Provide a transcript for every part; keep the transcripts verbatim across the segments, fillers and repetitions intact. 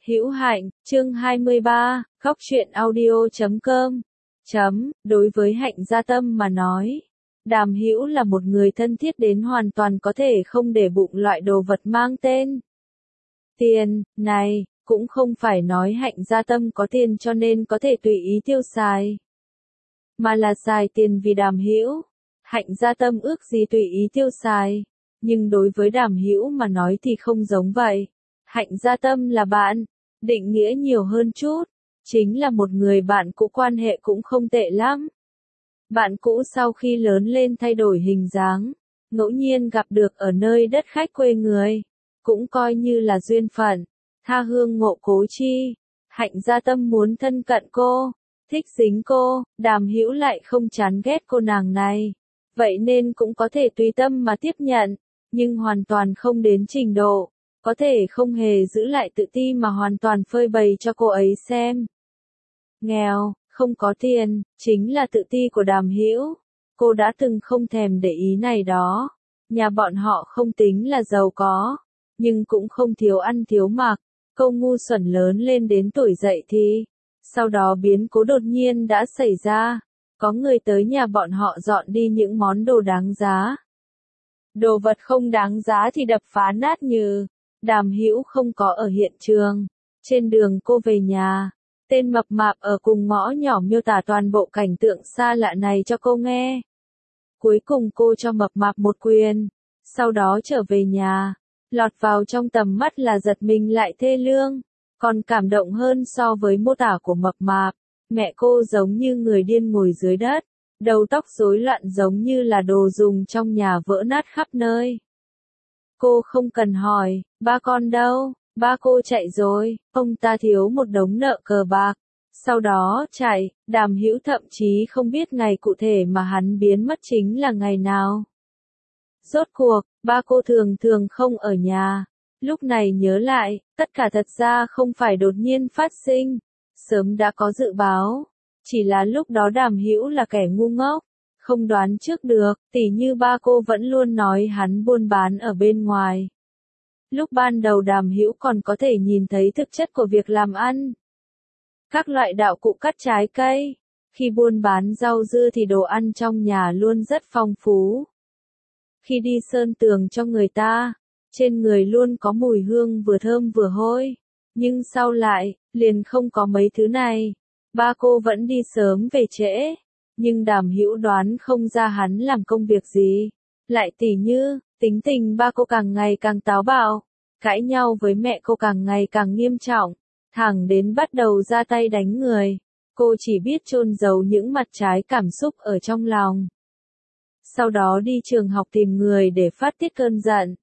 Hữu Hạnh, chương hai mươi ba, góc truyện audio chấm com. Chấm, đối với Hạnh Gia Tâm mà nói, Đàm Hữu là một người thân thiết đến hoàn toàn có thể không để bụng loại đồ vật mang tên tiền, này, cũng không phải nói Hạnh Gia Tâm có tiền cho nên có thể tùy ý tiêu xài, mà là xài tiền vì Đàm Hữu. Hạnh Gia Tâm ước gì tùy ý tiêu xài, nhưng đối với Đàm Hữu mà nói thì không giống vậy. Hạnh Gia Tâm là bạn, định nghĩa nhiều hơn chút, chính là một người bạn cũ, quan hệ cũng không tệ lắm. Bạn cũ sau khi lớn lên thay đổi hình dáng, ngẫu nhiên gặp được ở nơi đất khách quê người, cũng coi như là duyên phận, tha hương ngộ cố chi. Hạnh Gia Tâm muốn thân cận cô, thích dính cô, Đàm Hữu lại không chán ghét cô nàng này, vậy nên cũng có thể tùy tâm mà tiếp nhận, nhưng hoàn toàn không đến trình độ có thể không hề giữ lại tự ti mà hoàn toàn phơi bày cho cô ấy xem. Nghèo, không có tiền, chính là tự ti của Đàm Hữu. Cô đã từng không thèm để ý này đó. Nhà bọn họ không tính là giàu có, nhưng cũng không thiếu ăn thiếu mặc. Câu ngu xuẩn lớn lên đến tuổi dậy thì, sau đó biến cố đột nhiên đã xảy ra. Có người tới nhà bọn họ dọn đi những món đồ đáng giá. Đồ vật không đáng giá thì đập phá nát như. Đàm Hữu không có ở hiện trường. Trên đường cô về nhà, tên mập mạp ở cùng ngõ nhỏ miêu tả toàn bộ cảnh tượng xa lạ này cho cô nghe. Cuối cùng cô cho mập mạp một quyền, sau đó trở về nhà, lọt vào trong tầm mắt là giật mình lại thê lương, còn cảm động hơn so với mô tả của mập mạp. Mẹ cô giống như người điên ngồi dưới đất, đầu tóc rối loạn giống như là đồ dùng trong nhà vỡ nát khắp nơi. Cô không cần hỏi, ba con đâu, ba cô chạy rồi, ông ta thiếu một đống nợ cờ bạc. Sau đó chạy, Đàm Hữu thậm chí không biết ngày cụ thể mà hắn biến mất chính là ngày nào. Rốt cuộc, ba cô thường thường không ở nhà. Lúc này nhớ lại, tất cả thật ra không phải đột nhiên phát sinh, sớm đã có dự báo. Chỉ là lúc đó Đàm Hữu là kẻ ngu ngốc, không đoán trước được, tỉ như ba cô vẫn luôn nói hắn buôn bán ở bên ngoài. Lúc ban đầu Đàm Hữu còn có thể nhìn thấy thực chất của việc làm ăn. Các loại đạo cụ cắt trái cây, khi buôn bán rau dưa thì đồ ăn trong nhà luôn rất phong phú. Khi đi sơn tường cho người ta, trên người luôn có mùi hương vừa thơm vừa hôi. Nhưng sau lại, liền không có mấy thứ này. Ba cô vẫn đi sớm về trễ. Nhưng Đàm Hữu đoán không ra hắn làm công việc gì. Lại tỉ như, tính tình ba cô càng ngày càng táo bạo, cãi nhau với mẹ cô càng ngày càng nghiêm trọng, thẳng đến bắt đầu ra tay đánh người. Cô chỉ biết chôn giấu những mặt trái cảm xúc ở trong lòng. Sau đó đi trường học tìm người để phát tiết cơn giận.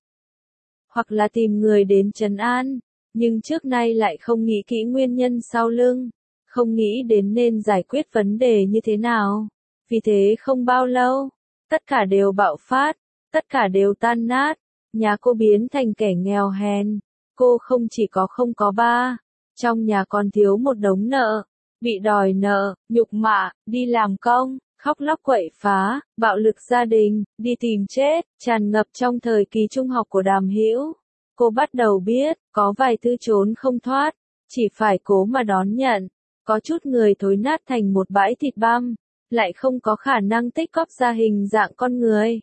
Hoặc là tìm người đến trấn an, nhưng trước nay lại không nghĩ kỹ nguyên nhân sau lưng. Không nghĩ đến nên giải quyết vấn đề như thế nào. Vì thế không bao lâu, tất cả đều bạo phát, tất cả đều tan nát. Nhà cô biến thành kẻ nghèo hèn. Cô không chỉ có không có ba, trong nhà còn thiếu một đống nợ, bị đòi nợ, nhục mạ, đi làm công, khóc lóc quậy phá, bạo lực gia đình, đi tìm chết, tràn ngập trong thời kỳ trung học của Đàm Hữu. Cô bắt đầu biết, có vài thứ trốn không thoát, chỉ phải cố mà đón nhận. Có chút người thối nát thành một bãi thịt băm, lại không có khả năng tích góp ra hình dạng con người.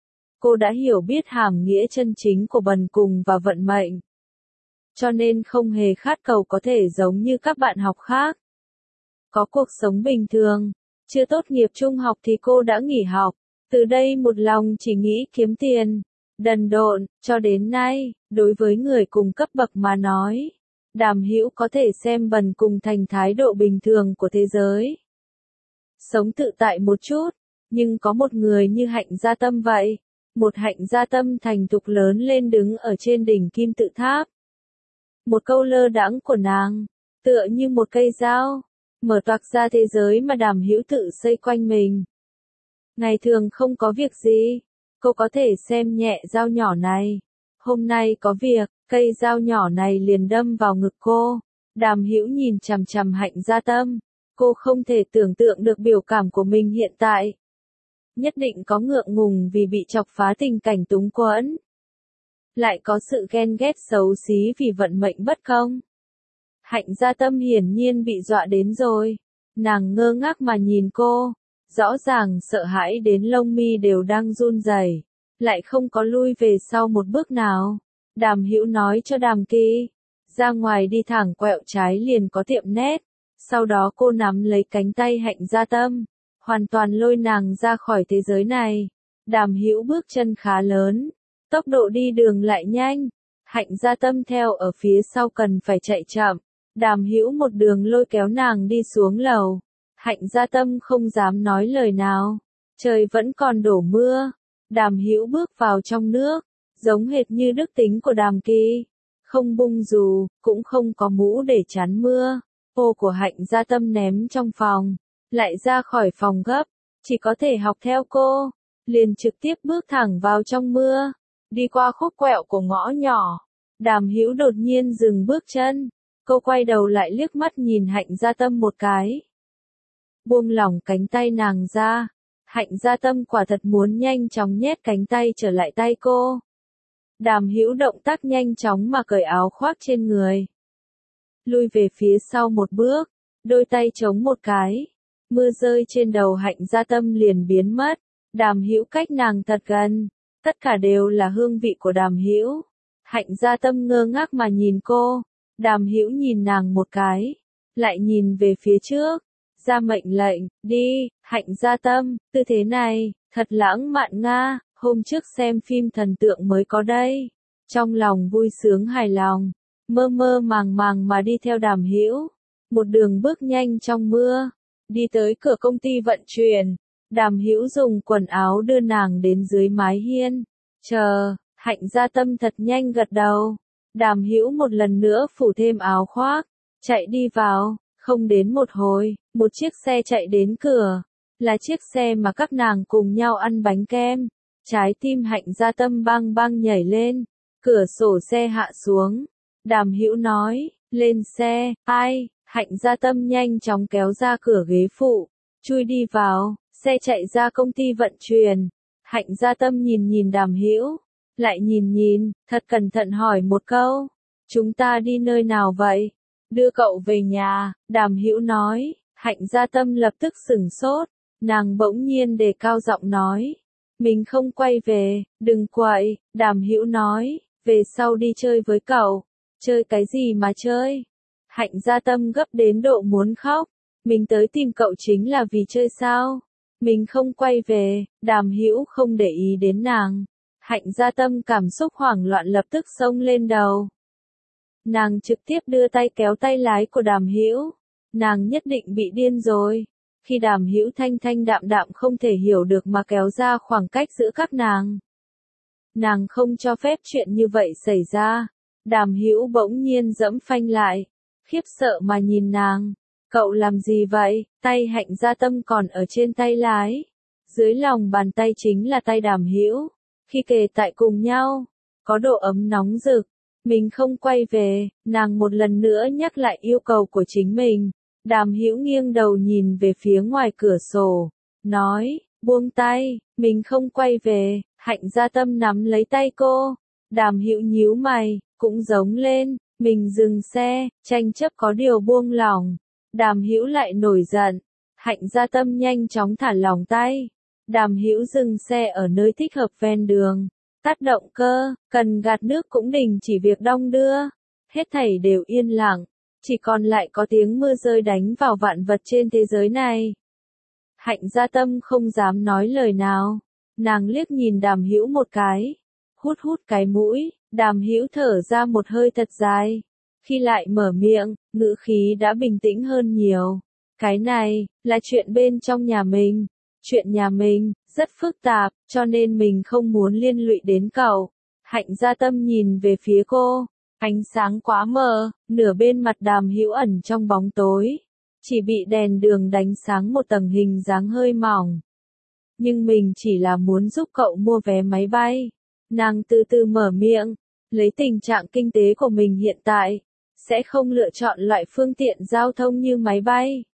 Cô đã hiểu biết hàm nghĩa chân chính của bần cùng và vận mệnh. Cho nên không hề khát cầu có thể giống như các bạn học khác. Có cuộc sống bình thường, chưa tốt nghiệp trung học thì cô đã nghỉ học. Từ đây một lòng chỉ nghĩ kiếm tiền, đần độn, cho đến nay, đối với người cùng cấp bậc mà nói. Đàm Hữu có thể xem bần cùng thành thái độ bình thường của thế giới. Sống tự tại một chút, nhưng có một người như Hạnh Gia Tâm vậy. Một Hạnh Gia Tâm thành thục lớn lên đứng ở trên đỉnh kim tự tháp. Một câu lơ đãng của nàng, tựa như một cây dao, mở toạc ra thế giới mà Đàm Hữu tự xây quanh mình. Ngày thường không có việc gì, cô có thể xem nhẹ dao nhỏ này. Hôm nay có việc, cây dao nhỏ này liền đâm vào ngực cô. Đàm Hữu nhìn chằm chằm Hạnh Gia Tâm. Cô không thể tưởng tượng được biểu cảm của mình hiện tại. Nhất định có ngượng ngùng vì bị chọc phá tình cảnh túng quẫn. Lại có sự ghen ghét xấu xí vì vận mệnh bất công. Hạnh Gia Tâm hiển nhiên bị dọa đến rồi. Nàng ngơ ngác mà nhìn cô, rõ ràng sợ hãi đến lông mi đều đang run rẩy, lại không có lui về sau một bước nào. Đàm Hữu nói cho Đàm Kỳ, ra ngoài đi thẳng quẹo trái liền có tiệm nét. Sau đó cô nắm lấy cánh tay Hạnh Gia Tâm, hoàn toàn lôi nàng ra khỏi thế giới này. Đàm Hữu bước chân khá lớn, tốc độ đi đường lại nhanh. Hạnh Gia Tâm theo ở phía sau cần phải chạy chậm. Đàm Hữu một đường lôi kéo nàng đi xuống lầu. Hạnh Gia Tâm không dám nói lời nào. Trời vẫn còn đổ mưa. Đàm Hữu bước vào trong nước, giống hệt như đức tính của Đàm Kỳ, không bung dù, cũng không có mũ để chắn mưa. Ô của Hạnh Gia Tâm ném trong phòng, lại ra khỏi phòng gấp, chỉ có thể học theo cô, liền trực tiếp bước thẳng vào trong mưa, đi qua khúc quẹo của ngõ nhỏ. Đàm Hữu đột nhiên dừng bước chân, cô quay đầu lại liếc mắt nhìn Hạnh Gia Tâm một cái, buông lỏng cánh tay nàng ra. Hạnh Gia Tâm quả thật muốn nhanh chóng nhét cánh tay trở lại tay cô. Đàm Hữu động tác nhanh chóng mà cởi áo khoác trên người, lui về phía sau một bước, đôi tay chống một cái, mưa rơi trên đầu Hạnh Gia Tâm liền biến mất. Đàm Hữu cách nàng thật gần, tất cả đều là hương vị của Đàm Hữu. Hạnh Gia Tâm ngơ ngác mà nhìn cô, Đàm Hữu nhìn nàng một cái, lại nhìn về phía trước, ra mệnh lệnh, đi. Hạnh Gia Tâm, tư thế này, thật lãng mạn nga, hôm trước xem phim thần tượng mới có đây. Trong lòng vui sướng hài lòng, mơ mơ màng màng mà đi theo Đàm Hữu, một đường bước nhanh trong mưa, đi tới cửa công ty vận chuyển. Đàm Hữu dùng quần áo đưa nàng đến dưới mái hiên. Chờ, Hạnh Gia Tâm thật nhanh gật đầu. Đàm Hữu một lần nữa phủ thêm áo khoác, chạy đi vào. Không đến một hồi, một chiếc xe chạy đến cửa, là chiếc xe mà các nàng cùng nhau ăn bánh kem. Trái tim Hạnh Gia Tâm bang bang nhảy lên, cửa sổ xe hạ xuống. Đàm Hữu nói, lên xe. Ai? Hạnh Gia Tâm nhanh chóng kéo ra cửa ghế phụ, chui đi vào, xe chạy ra công ty vận chuyển. Hạnh Gia Tâm nhìn nhìn Đàm Hữu, lại nhìn nhìn, thật cẩn thận hỏi một câu, chúng ta đi nơi nào vậy? Đưa cậu về nhà. Đàm Hữu nói. Hạnh Gia Tâm lập tức sửng sốt, nàng bỗng nhiên đề cao giọng nói, mình không quay về. Đừng quậy. Đàm Hữu nói, về sau đi chơi với cậu. Chơi cái gì mà chơi? Hạnh Gia Tâm gấp đến độ muốn khóc, mình tới tìm cậu chính là vì chơi sao? Mình không quay về. Đàm Hữu không để ý đến nàng. Hạnh Gia Tâm cảm xúc hoảng loạn lập tức xông lên đầu. Nàng trực tiếp đưa tay kéo tay lái của Đàm Hữu. Nàng nhất định bị điên rồi. Khi Đàm Hữu thanh thanh đạm đạm không thể hiểu được mà kéo ra khoảng cách giữa các nàng. Nàng không cho phép chuyện như vậy xảy ra. Đàm Hữu bỗng nhiên giẫm phanh lại, khiếp sợ mà nhìn nàng. Cậu làm gì vậy? Tay Hạnh Gia Tâm còn ở trên tay lái. Dưới lòng bàn tay chính là tay Đàm Hữu. Khi kề tại cùng nhau, có độ ấm nóng rực. Mình không quay về. Nàng một lần nữa nhắc lại yêu cầu của chính mình. Đàm Hữu nghiêng đầu nhìn về phía ngoài cửa sổ, nói, buông tay, mình không quay về. Hạnh Gia Tâm nắm lấy tay cô. Đàm Hữu nhíu mày, cũng giống lên, mình dừng xe. Tranh chấp có điều buông lỏng. Đàm Hữu lại nổi giận. Hạnh Gia Tâm nhanh chóng thả lỏng tay. Đàm Hữu dừng xe ở nơi thích hợp ven đường, tắt động cơ, cần gạt nước cũng đình chỉ việc đong đưa. Hết thảy đều yên lặng, chỉ còn lại có tiếng mưa rơi đánh vào vạn vật trên thế giới này. Hạnh Gia Tâm không dám nói lời nào, nàng liếc nhìn Đàm Hữu một cái, hút hút cái mũi. Đàm Hữu thở ra một hơi thật dài, khi lại mở miệng, ngữ khí đã bình tĩnh hơn nhiều. Cái này là chuyện bên trong nhà mình, chuyện nhà mình rất phức tạp, cho nên mình không muốn liên lụy đến cậu. Hạnh Gia Tâm nhìn về phía cô, ánh sáng quá mờ, nửa bên mặt Đàm Hữu ẩn trong bóng tối, chỉ bị đèn đường đánh sáng một tầng hình dáng hơi mỏng. Nhưng mình chỉ là muốn giúp cậu mua vé máy bay. Nàng từ từ mở miệng, lấy tình trạng kinh tế của mình hiện tại, sẽ không lựa chọn loại phương tiện giao thông như máy bay.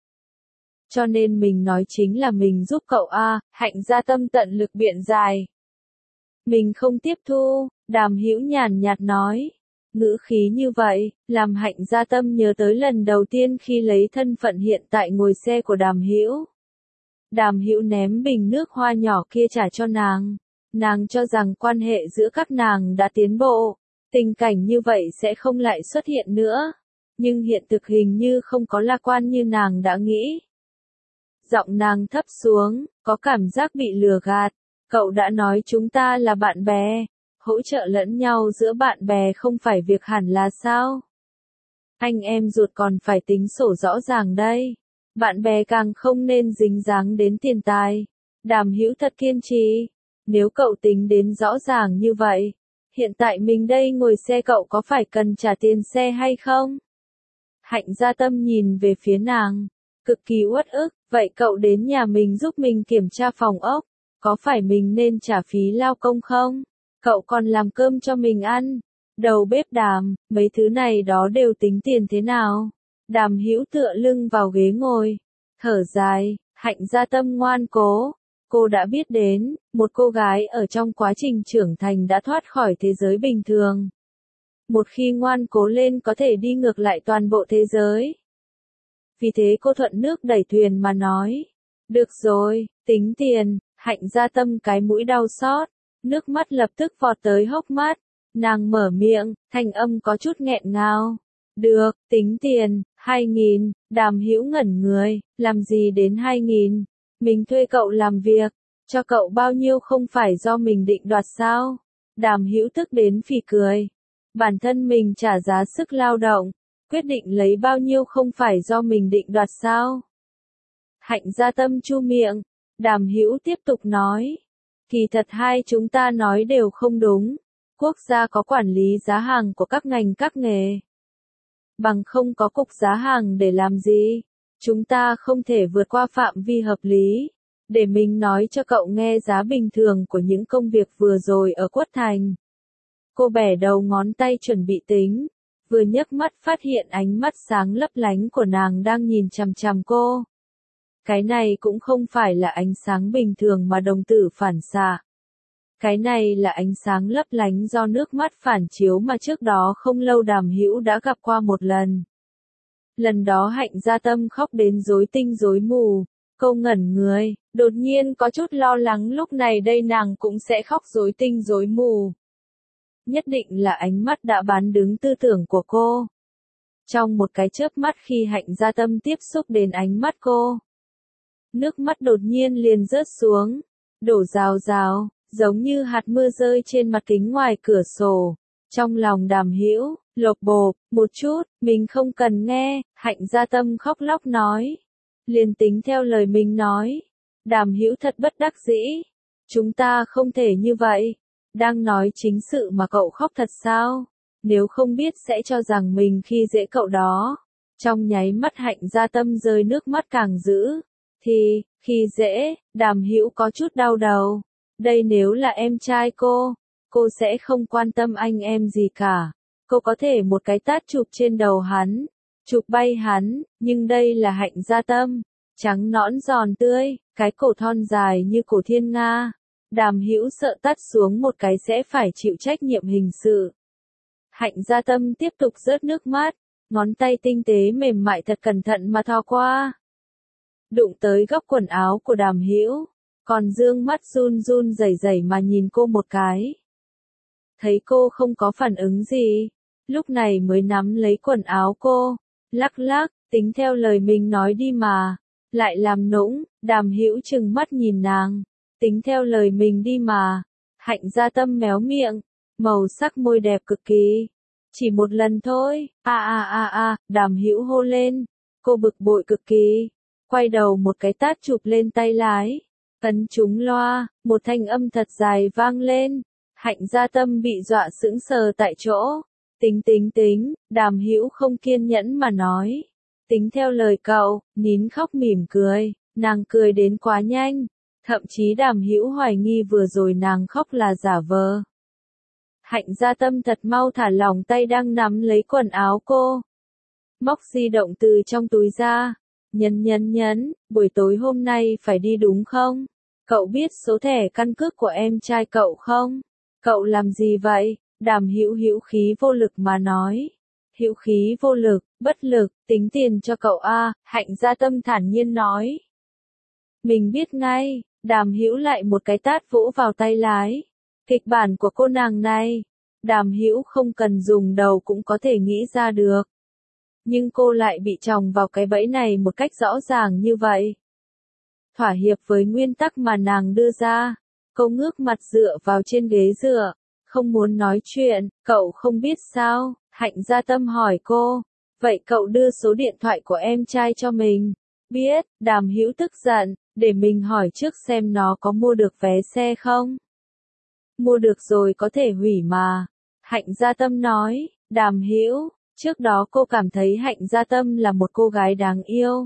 Cho nên mình nói chính là mình giúp cậu a. Hạnh Gia Tâm tận lực biện giải. Mình không tiếp thu. Đàm Hữu nhàn nhạt nói. Ngữ khí như vậy, làm Hạnh Gia Tâm nhớ tới lần đầu tiên khi lấy thân phận hiện tại ngồi xe của Đàm Hữu. Đàm Hữu ném bình nước hoa nhỏ kia trả cho nàng. Nàng cho rằng quan hệ giữa các nàng đã tiến bộ, tình cảnh như vậy sẽ không lại xuất hiện nữa. Nhưng hiện thực hình như không có lạc quan như nàng đã nghĩ. Giọng nàng thấp xuống, có cảm giác bị lừa gạt. Cậu đã nói chúng ta là bạn bè. Hỗ trợ lẫn nhau giữa bạn bè không phải việc hẳn là sao? Anh em ruột còn phải tính sổ rõ ràng đây. Bạn bè càng không nên dính dáng đến tiền tài. Đàm Hữu thật kiên trì. Nếu cậu tính đến rõ ràng như vậy, hiện tại mình đây ngồi xe cậu có phải cần trả tiền xe hay không? Hạnh Gia Tâm nhìn về phía nàng, cực kỳ uất ức, vậy cậu đến nhà mình giúp mình kiểm tra phòng ốc, có phải mình nên trả phí lao công không? Cậu còn làm cơm cho mình ăn, đầu bếp Đàm, mấy thứ này đó đều tính tiền thế nào? Đàm Hữu tựa lưng vào ghế ngồi, thở dài, Hạnh Gia Tâm ngoan cố. Cô đã biết đến, một cô gái ở trong quá trình trưởng thành đã thoát khỏi thế giới bình thường. Một khi ngoan cố lên có thể đi ngược lại toàn bộ thế giới. Vì thế cô thuận nước đẩy thuyền mà nói. Được rồi, tính tiền, Hạnh Gia Tâm cái mũi đau xót, nước mắt lập tức vọt tới hốc mắt. Nàng mở miệng, thanh âm có chút nghẹn ngào. Được, tính tiền, hai nghìn, Đàm Hữu ngẩn người, làm gì đến hai nghìn? Mình thuê cậu làm việc, cho cậu bao nhiêu không phải do mình định đoạt sao? Đàm Hữu tức đến phì cười. Bản thân mình trả giá sức lao động, quyết định lấy bao nhiêu không phải do mình định đoạt sao? Hạnh Gia Tâm chu miệng, Đàm Hữu tiếp tục nói. Kỳ thật hai chúng ta nói đều không đúng. Quốc gia có quản lý giá hàng của các ngành các nghề. Bằng không có cục giá hàng để làm gì? Chúng ta không thể vượt qua phạm vi hợp lý. Để mình nói cho cậu nghe giá bình thường của những công việc vừa rồi ở Quất Thành. Cô bẻ đầu ngón tay chuẩn bị tính. Vừa nhấc mắt phát hiện ánh mắt sáng lấp lánh của nàng đang nhìn chằm chằm cô. Cái này cũng không phải là ánh sáng bình thường mà đồng tử phản xạ. Cái này là ánh sáng lấp lánh do nước mắt phản chiếu mà trước đó không lâu Đàm Hữu đã gặp qua một lần. Lần đó Hạnh Gia Tâm khóc đến rối tinh rối mù, cô ngẩn người, đột nhiên có chút lo lắng lúc này đây nàng cũng sẽ khóc rối tinh rối mù. Nhất định là ánh mắt đã bán đứng tư tưởng của cô. Trong một cái chớp mắt khi Hạnh Gia Tâm tiếp xúc đến ánh mắt cô, nước mắt đột nhiên liền rớt xuống, đổ rào rào, giống như hạt mưa rơi trên mặt kính ngoài cửa sổ. Trong lòng Đàm Hữu lột bột, một chút, mình không cần nghe, Hạnh Gia Tâm khóc lóc nói. Liền tính theo lời mình nói. Đàm Hữu thật bất đắc dĩ. Chúng ta không thể như vậy. Đang nói chính sự mà cậu khóc thật sao? Nếu không biết sẽ cho rằng mình khi dễ cậu đó. Trong nháy mắt Hạnh Gia Tâm rơi nước mắt càng dữ. Thì, khi dễ, Đàm Hữu có chút đau đầu. Đây nếu là em trai cô, cô sẽ không quan tâm anh em gì cả. Cô có thể một cái tát chụp trên đầu hắn, chụp bay hắn, nhưng đây là Hạnh Gia Tâm, trắng nõn giòn tươi, cái cổ thon dài như cổ thiên nga. Đàm Hữu sợ tát xuống một cái sẽ phải chịu trách nhiệm hình sự. Hạnh Gia Tâm tiếp tục rớt nước mắt, ngón tay tinh tế mềm mại thật cẩn thận mà thò qua. Đụng tới góc quần áo của Đàm Hữu, còn dương mắt run run rẩy rẩy mà nhìn cô một cái. Thấy cô không có phản ứng gì, lúc này mới nắm lấy quần áo cô, lắc lắc, tính theo lời mình nói đi mà, lại làm nũng. Đàm Hữu trừng mắt nhìn nàng, tính theo lời mình đi mà. Hạnh Gia Tâm méo miệng, màu sắc môi đẹp cực kỳ. Chỉ một lần thôi, a a a a, Đàm Hữu hô lên, cô bực bội cực kỳ, quay đầu một cái tát chụp lên tay lái, ấn trúng loa, một thanh âm thật dài vang lên. Hạnh Gia Tâm bị dọa sững sờ tại chỗ. Tính tính tính, Đàm Hữu không kiên nhẫn mà nói. Tính theo lời cậu, nín khóc mỉm cười, nàng cười đến quá nhanh. Thậm chí Đàm Hữu hoài nghi vừa rồi nàng khóc là giả vờ. Hạnh Gia Tâm thật mau thả lỏng tay đang nắm lấy quần áo cô. Móc di động từ trong túi ra. Nhấn nhấn nhấn, buổi tối hôm nay phải đi đúng không? Cậu biết số thẻ căn cước của em trai cậu không? Cậu làm gì vậy? Đàm Hữu hữu khí vô lực mà nói. Hữu khí vô lực, bất lực, tính tiền cho cậu a, Hạnh Gia Tâm thản nhiên nói. Mình biết ngay, Đàm Hữu lại một cái tát vỗ vào tay lái. Kịch bản của cô nàng này, Đàm Hữu không cần dùng đầu cũng có thể nghĩ ra được. Nhưng cô lại bị chòng vào cái bẫy này một cách rõ ràng như vậy. Thỏa hiệp với nguyên tắc mà nàng đưa ra, cô ngước mặt dựa vào trên ghế dựa, không muốn nói chuyện. Cậu không biết sao? Hạnh Gia Tâm hỏi cô. Vậy cậu đưa số điện thoại của em trai cho mình. Biết. Đàm Hữu tức giận, để mình hỏi trước xem nó có mua được vé xe không. Mua được rồi có thể hủy mà. Hạnh Gia Tâm nói. Đàm Hữu, trước đó cô cảm thấy Hạnh Gia Tâm là một cô gái đáng yêu.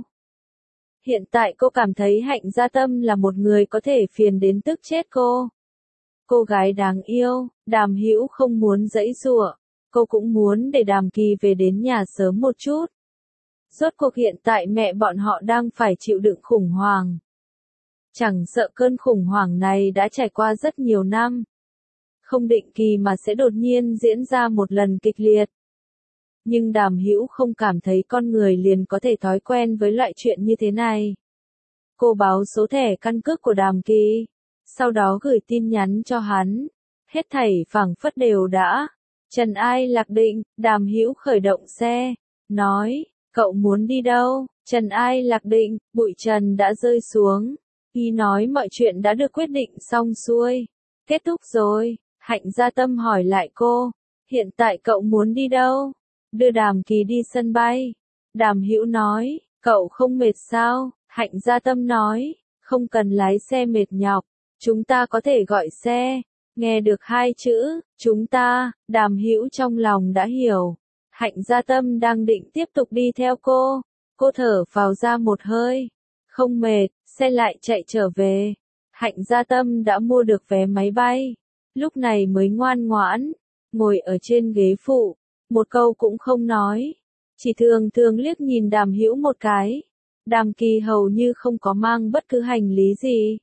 Hiện tại cô cảm thấy Hạnh Gia Tâm là một người có thể phiền đến tức chết cô. Cô gái đáng yêu. Đàm Hữu không muốn giãy giụa. Cô cũng muốn để Đàm Kỳ về đến nhà sớm một chút. Rốt cuộc hiện tại mẹ bọn họ đang phải chịu đựng khủng hoảng. Chẳng sợ cơn khủng hoảng này đã trải qua rất nhiều năm. Không định kỳ mà sẽ đột nhiên diễn ra một lần kịch liệt. Nhưng Đàm Hữu không cảm thấy con người liền có thể thói quen với loại chuyện như thế này. Cô báo số thẻ căn cước của Đàm Kỳ, sau đó gửi tin nhắn cho hắn. Hết thảy phảng phất đều đã. Trần Ai Lạc định. Đàm Hữu khởi động xe, nói, cậu muốn đi đâu? Trần Ai Lạc định. Bụi trần đã rơi xuống. Y nói mọi chuyện đã được quyết định xong xuôi. Kết thúc rồi. Hạnh Gia Tâm hỏi lại cô, hiện tại cậu muốn đi đâu? Đưa Đàm Kỳ đi sân bay. Đàm Hữu nói, cậu không mệt sao? Hạnh Gia Tâm nói, không cần lái xe mệt nhọc, chúng ta có thể gọi xe. Nghe được hai chữ, chúng ta, Đàm Hữu trong lòng đã hiểu. Hạnh Gia Tâm đang định tiếp tục đi theo cô. Cô thở phào ra một hơi. Không mệt, xe lại chạy trở về. Hạnh Gia Tâm đã mua được vé máy bay. Lúc này mới ngoan ngoãn, ngồi ở trên ghế phụ. Một câu cũng không nói. Chỉ thường thường liếc nhìn Đàm Hữu một cái. Đàm Kỳ hầu như không có mang bất cứ hành lý gì.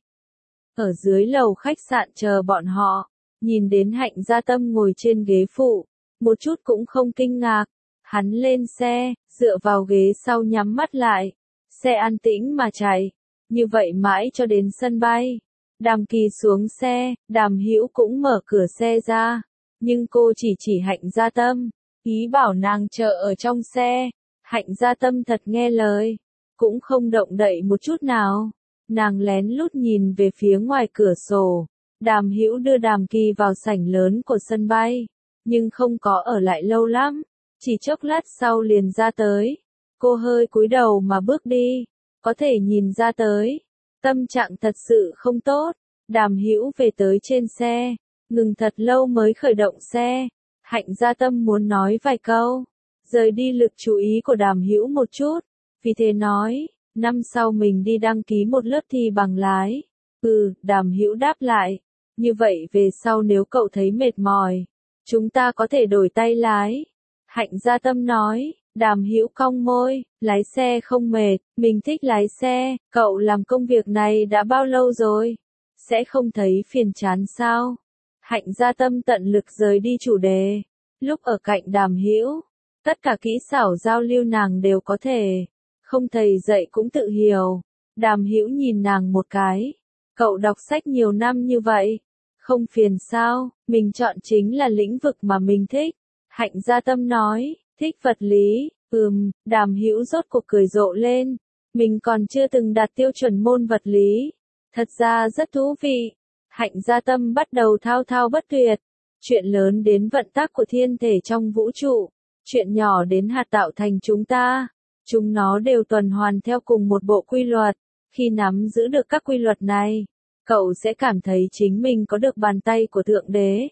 Ở dưới lầu khách sạn chờ bọn họ, nhìn đến Hạnh Gia Tâm ngồi trên ghế phụ, một chút cũng không kinh ngạc. Hắn lên xe, dựa vào ghế sau nhắm mắt lại. Xe an tĩnh mà chạy, như vậy mãi cho đến sân bay. Đàm Kỳ xuống xe, Đàm Hữu cũng mở cửa xe ra, nhưng cô chỉ chỉ Hạnh Gia Tâm, ý bảo nàng chờ ở trong xe. Hạnh Gia Tâm thật nghe lời, cũng không động đậy một chút nào. Nàng lén lút nhìn về phía ngoài cửa sổ. Đàm Hữu đưa Đàm Kỳ vào sảnh lớn của sân bay, nhưng không có ở lại lâu lắm, chỉ chốc lát sau liền ra tới. Cô hơi cúi đầu mà bước đi, có thể nhìn ra tới, tâm trạng thật sự không tốt. Đàm Hữu về tới trên xe, ngừng thật lâu mới khởi động xe. Hạnh Gia Tâm muốn nói vài câu, rời đi lực chú ý của Đàm Hữu một chút, vì thế nói, năm sau mình đi đăng ký một lớp thi bằng lái. Ừ, Đàm Hữu đáp lại, như vậy về sau nếu cậu thấy mệt mỏi, chúng ta có thể đổi tay lái. Hạnh Gia Tâm nói. Đàm Hữu cong môi, lái xe không mệt, mình thích lái xe. Cậu làm công việc này đã bao lâu rồi? Sẽ không thấy phiền chán sao? Hạnh Gia Tâm tận lực rời đi chủ đề. Lúc ở cạnh Đàm Hữu, tất cả kỹ xảo giao lưu nàng đều có thể, không thầy dạy cũng tự hiểu. Đàm Hữu nhìn nàng một cái. Cậu đọc sách nhiều năm như vậy, không phiền sao? Mình chọn chính là lĩnh vực mà mình thích. Hạnh Gia Tâm nói. Thích vật lý. Ừm. Đàm Hữu rốt cuộc cười rộ lên. Mình còn chưa từng đạt tiêu chuẩn môn vật lý. Thật ra rất thú vị. Hạnh Gia Tâm bắt đầu thao thao bất tuyệt. Chuyện lớn đến vận tắc của thiên thể trong vũ trụ. Chuyện nhỏ đến hạt tạo thành chúng ta. Chúng nó đều tuần hoàn theo cùng một bộ quy luật. Khi nắm giữ được các quy luật này, cậu sẽ cảm thấy chính mình có được bàn tay của Thượng Đế.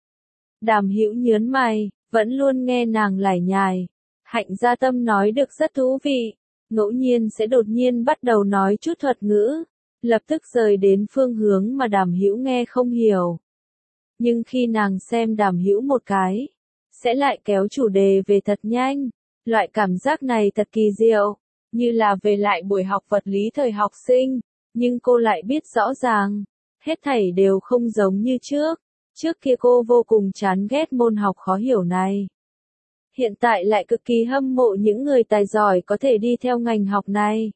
Đàm Hữu nhớn mày, vẫn luôn nghe nàng lải nhải. Hạnh Gia Tâm nói được rất thú vị, ngẫu nhiên sẽ đột nhiên bắt đầu nói chút thuật ngữ, lập tức rời đến phương hướng mà Đàm Hữu nghe không hiểu. Nhưng khi nàng xem Đàm Hữu một cái, sẽ lại kéo chủ đề về thật nhanh. Loại cảm giác này thật kỳ diệu, như là về lại buổi học vật lý thời học sinh, nhưng cô lại biết rõ ràng, hết thảy đều không giống như trước. Trước kia cô vô cùng chán ghét môn học khó hiểu này. Hiện tại lại cực kỳ hâm mộ những người tài giỏi có thể đi theo ngành học này.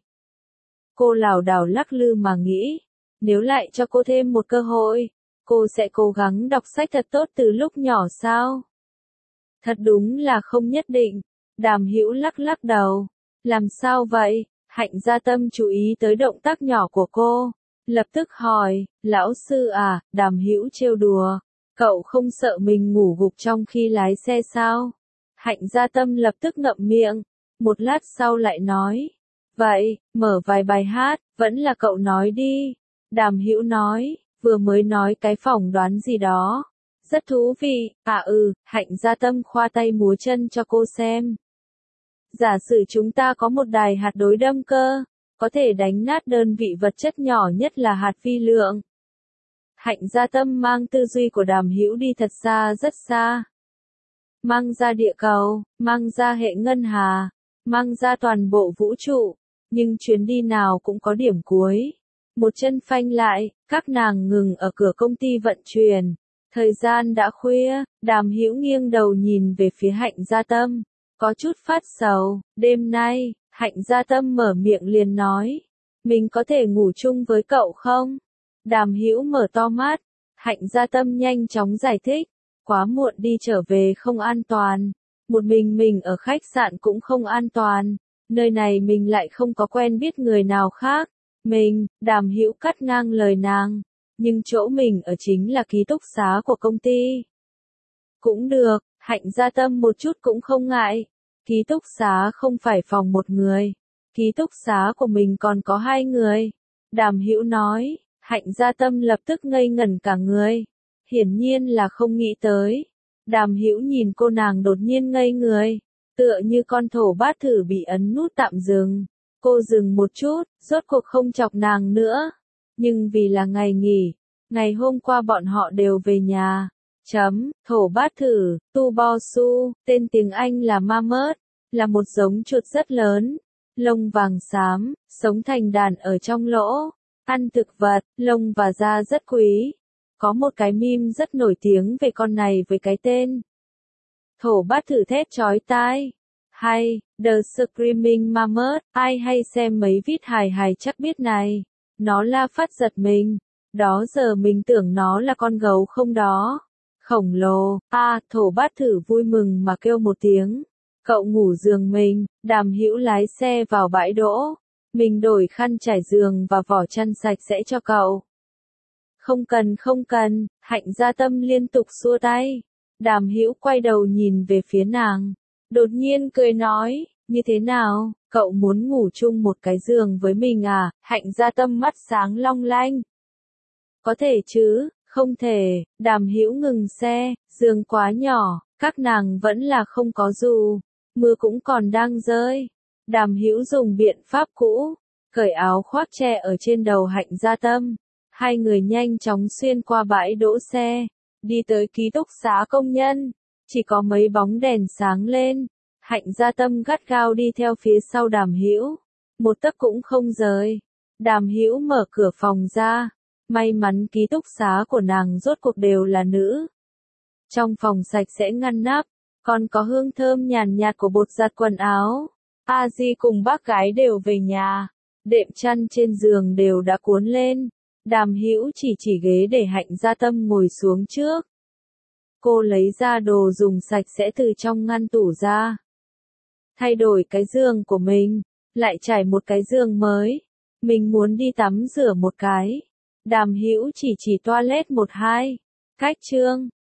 Cô lảo đảo lắc lư mà nghĩ, nếu lại cho cô thêm một cơ hội, cô sẽ cố gắng đọc sách thật tốt từ lúc nhỏ sao? Thật đúng là không nhất định. Đàm Hữu lắc lắc đầu. Làm sao vậy? Hạnh Gia Tâm chú ý tới động tác nhỏ của cô. Lập tức hỏi, lão sư à, Đàm Hữu trêu đùa. Cậu không sợ mình ngủ gục trong khi lái xe sao? Hạnh Gia Tâm lập tức ngậm miệng. Một lát sau lại nói. Vậy, mở vài bài hát, vẫn là cậu nói đi. Đàm Hữu nói, vừa mới nói cái phỏng đoán gì đó. Rất thú vị, à ừ, Hạnh Gia Tâm khoa tay múa chân cho cô xem. Giả sử chúng ta có một đài hạt đối đâm cơ, có thể đánh nát đơn vị vật chất nhỏ nhất là hạt vi lượng. Hạnh Gia Tâm mang tư duy của Đàm Hữu đi thật xa rất xa. Mang ra địa cầu, mang ra hệ ngân hà, mang ra toàn bộ vũ trụ, nhưng chuyến đi nào cũng có điểm cuối. Một chân phanh lại, các nàng ngừng ở cửa công ty vận chuyển. Thời gian đã khuya, Đàm Hữu nghiêng đầu nhìn về phía Hạnh Gia Tâm, có chút phát sầu. Đêm nay, Hạnh Gia Tâm mở miệng liền nói, mình có thể ngủ chung với cậu không? Đàm Hữu mở to mắt, Hạnh Gia Tâm nhanh chóng giải thích, quá muộn đi trở về không an toàn, một mình mình ở khách sạn cũng không an toàn, nơi này mình lại không có quen biết người nào khác. Mình, Đàm Hữu cắt ngang lời nàng, nhưng chỗ mình ở chính là ký túc xá của công ty. Cũng được, Hạnh Gia Tâm một chút cũng không ngại. Ký túc xá không phải phòng một người, ký túc xá của mình còn có hai người. Đàm Hữu nói, Hạnh Gia Tâm lập tức ngây ngẩn cả người. Hiển nhiên là không nghĩ tới. Đàm Hữu nhìn cô nàng đột nhiên ngây người, tựa như con thổ bát thử bị ấn nút tạm dừng. Cô dừng một chút, rốt cuộc không chọc nàng nữa. Nhưng vì là ngày nghỉ, ngày hôm qua bọn họ đều về nhà. Chấm, thổ bát thử, tu bo su, tên tiếng Anh là mammoth, là một giống chuột rất lớn, lông vàng xám, sống thành đàn ở trong lỗ, ăn thực vật, lông và da rất quý. Có một cái meme rất nổi tiếng về con này với cái tên thổ bát thử thét chói tai. Hay, The Screaming Mammoth, ai hay xem mấy viết hài hài chắc biết này. Nó la phát giật mình. Đó giờ mình tưởng nó là con gấu không đó. Khổng lồ, a à, thổ bát thử vui mừng mà kêu một tiếng. Cậu ngủ giường mình, Đàm Hữu lái xe vào bãi đỗ. Mình đổi khăn trải giường và vỏ chăn sạch sẽ cho cậu. Không cần không cần, Hạnh Gia Tâm liên tục xua tay. Đàm Hữu quay đầu nhìn về phía nàng. Đột nhiên cười nói, như thế nào, cậu muốn ngủ chung một cái giường với mình à? Hạnh Gia Tâm mắt sáng long lanh. Có thể chứ, không thể. Đàm Hữu ngừng xe, giường quá nhỏ, các nàng vẫn là không có dù, mưa cũng còn đang rơi. Đàm Hữu dùng biện pháp cũ, cởi áo khoác che ở trên đầu Hạnh Gia Tâm. Hai người nhanh chóng xuyên qua bãi đỗ xe, đi tới ký túc xá công nhân. Chỉ có mấy bóng đèn sáng lên. Hạnh Gia Tâm gắt gao đi theo phía sau Đàm Hữu, một tấc cũng không rời. Đàm Hữu mở cửa phòng ra. May mắn ký túc xá của nàng rốt cuộc đều là nữ. Trong phòng sạch sẽ ngăn nắp, còn có hương thơm nhàn nhạt của bột giặt quần áo. A Di cùng bác gái đều về nhà. Đệm chăn trên giường đều đã cuốn lên. Đàm Hữu chỉ chỉ ghế để Hạnh Gia Tâm ngồi xuống trước. Cô lấy ra đồ dùng sạch sẽ từ trong ngăn tủ ra. Thay đổi cái giường của mình, lại trải một cái giường mới. Mình muốn đi tắm rửa một cái. Đàm Hữu chỉ chỉ toilet một hai. Cách chương.